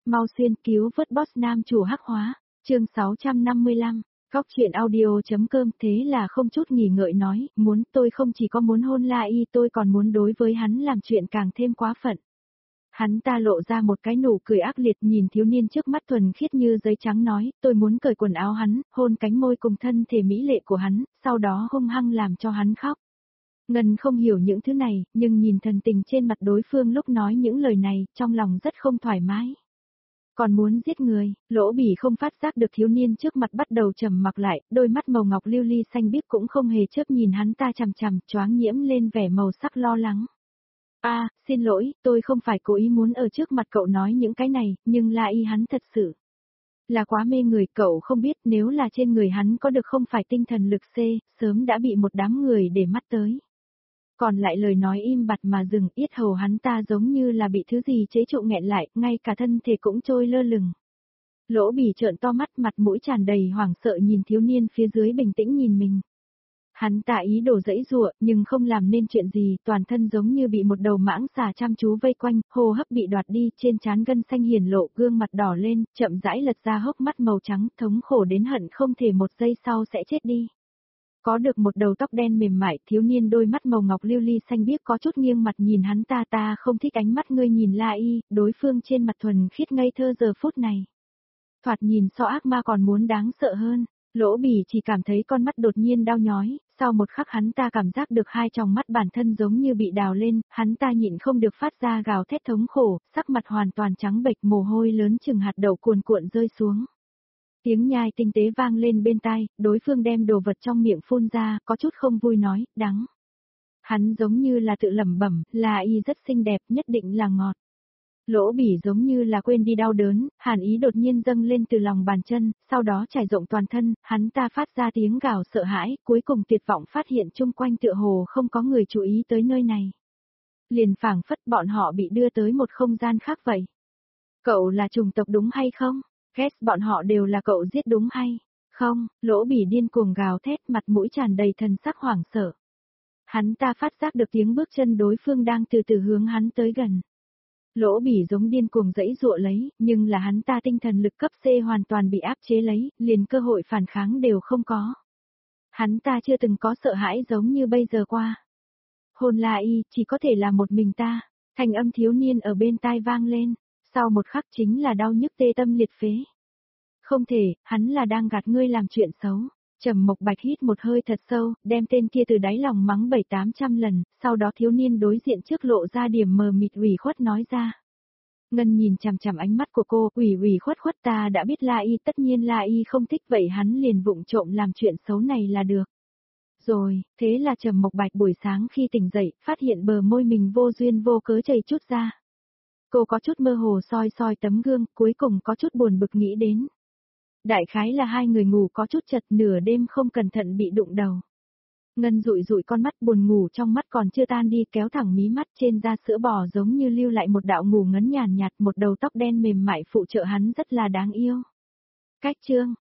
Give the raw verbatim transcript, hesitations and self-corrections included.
mau xuyên cứu vớt boss nam chủ hắc hóa, chương sáu trăm năm mươi lăm, Cóc truyện audio.com thế là không chút nghỉ ngợi nói, muốn tôi không chỉ có muốn hôn La Y tôi còn muốn đối với hắn làm chuyện càng thêm quá phận. Hắn ta lộ ra một cái nụ cười ác liệt nhìn thiếu niên trước mắt thuần khiết như giấy trắng nói, tôi muốn cởi quần áo hắn, hôn cánh môi cùng thân thể mỹ lệ của hắn, sau đó hung hăng làm cho hắn khóc. Ngân không hiểu những thứ này, nhưng nhìn thần tình trên mặt đối phương lúc nói những lời này, trong lòng rất không thoải mái. Còn muốn giết người, Lỗ Bỉ không phát giác được thiếu niên trước mặt bắt đầu trầm mặc lại, đôi mắt màu ngọc lưu ly xanh biếc cũng không hề chớp nhìn hắn ta chằm chằm, choáng nhiễm lên vẻ màu sắc lo lắng. A, à, xin lỗi, tôi không phải cố ý muốn ở trước mặt cậu nói những cái này, nhưng La Y hắn thật sự là quá mê người, cậu không biết nếu là trên người hắn có được không phải tinh thần lực C, sớm đã bị một đám người để mắt tới. Còn lại lời nói im bặt mà dừng, yết hầu hắn ta giống như là bị thứ gì chế trụ nghẹn lại, ngay cả thân thể cũng trôi lơ lửng. Lỗ Bỉ trợn to mắt, mặt mũi tràn đầy hoảng sợ nhìn thiếu niên phía dưới bình tĩnh nhìn mình. Hắn ta ý đồ giãy giụa, nhưng không làm nên chuyện gì, toàn thân giống như bị một đầu mãng xà chăm chú vây quanh, hô hấp bị đoạt đi, trên trán gân xanh hiển lộ, gương mặt đỏ lên, chậm rãi lật ra hốc mắt màu trắng, thống khổ đến hận không thể một giây sau sẽ chết đi. Có được một đầu tóc đen mềm mại, thiếu niên đôi mắt màu ngọc lưu ly xanh biếc có chút nghiêng mặt nhìn hắn ta, ta không thích ánh mắt ngươi nhìn La Y, đối phương trên mặt thuần khiết ngây thơ giờ phút này. Thoạt nhìn so ác ma còn muốn đáng sợ hơn. Lỗ Bỉ chỉ cảm thấy con mắt đột nhiên đau nhói, sau một khắc hắn ta cảm giác được hai tròng mắt bản thân giống như bị đào lên, hắn ta nhịn không được phát ra gào thét thống khổ, sắc mặt hoàn toàn trắng bệch, mồ hôi lớn chừng hạt đậu cuồn cuộn rơi xuống. Tiếng nhai tinh tế vang lên bên tai, đối phương đem đồ vật trong miệng phun ra, có chút không vui nói, đắng. Hắn giống như là tự lẩm bẩm, La Y rất xinh đẹp, nhất định là ngọt. Lỗ Bỉ giống như là quên đi đau đớn, hàn ý đột nhiên dâng lên từ lòng bàn chân, sau đó trải rộng toàn thân, hắn ta phát ra tiếng gào sợ hãi, cuối cùng tuyệt vọng phát hiện chung quanh tựa hồ không có người chú ý tới nơi này. Liền phảng phất bọn họ bị đưa tới một không gian khác vậy. Cậu là chủng tộc đúng hay không? Ghét bọn họ đều là cậu giết đúng hay? Không, Lỗ Bỉ điên cuồng gào thét, mặt mũi tràn đầy thần sắc hoảng sợ. Hắn ta phát giác được tiếng bước chân đối phương đang từ từ hướng hắn tới gần. Lỗ Bỉ giống điên cuồng giãy giụa lấy, nhưng là hắn ta tinh thần lực cấp C hoàn toàn bị áp chế lấy, liền cơ hội phản kháng đều không có. Hắn ta chưa từng có sợ hãi giống như bây giờ qua. Hôn La Y, chỉ có thể là một mình ta, thanh âm thiếu niên ở bên tai vang lên, sau một khắc chính là đau nhức tê tâm liệt phế. Không thể, hắn là đang gạt ngươi làm chuyện xấu. Trầm Mộc Bạch hít một hơi thật sâu, đem tên kia từ đáy lòng mắng bảy tám trăm lần, sau đó thiếu niên đối diện trước lộ ra điểm mờ mịt ủy khuất nói ra. Ngân nhìn chằm chằm ánh mắt của cô, ủy ủy khuất khuất, ta đã biết La Y, tất nhiên La Y không thích vậy hắn liền vụng trộm làm chuyện xấu này là được. Rồi, thế là Trầm Mộc Bạch buổi sáng khi tỉnh dậy, phát hiện bờ môi mình vô duyên vô cớ chảy chút ra. Cô có chút mơ hồ soi soi tấm gương, cuối cùng có chút buồn bực nghĩ đến. Đại khái là hai người ngủ có chút chật, nửa đêm không cẩn thận bị đụng đầu. Ngân dụi dụi con mắt, buồn ngủ trong mắt còn chưa tan đi, kéo thẳng mí mắt, trên da sữa bò giống như lưu lại một đạo ngủ ngấn nhàn nhạt, một đầu tóc đen mềm mại phụ trợ hắn rất là đáng yêu. Cách chương,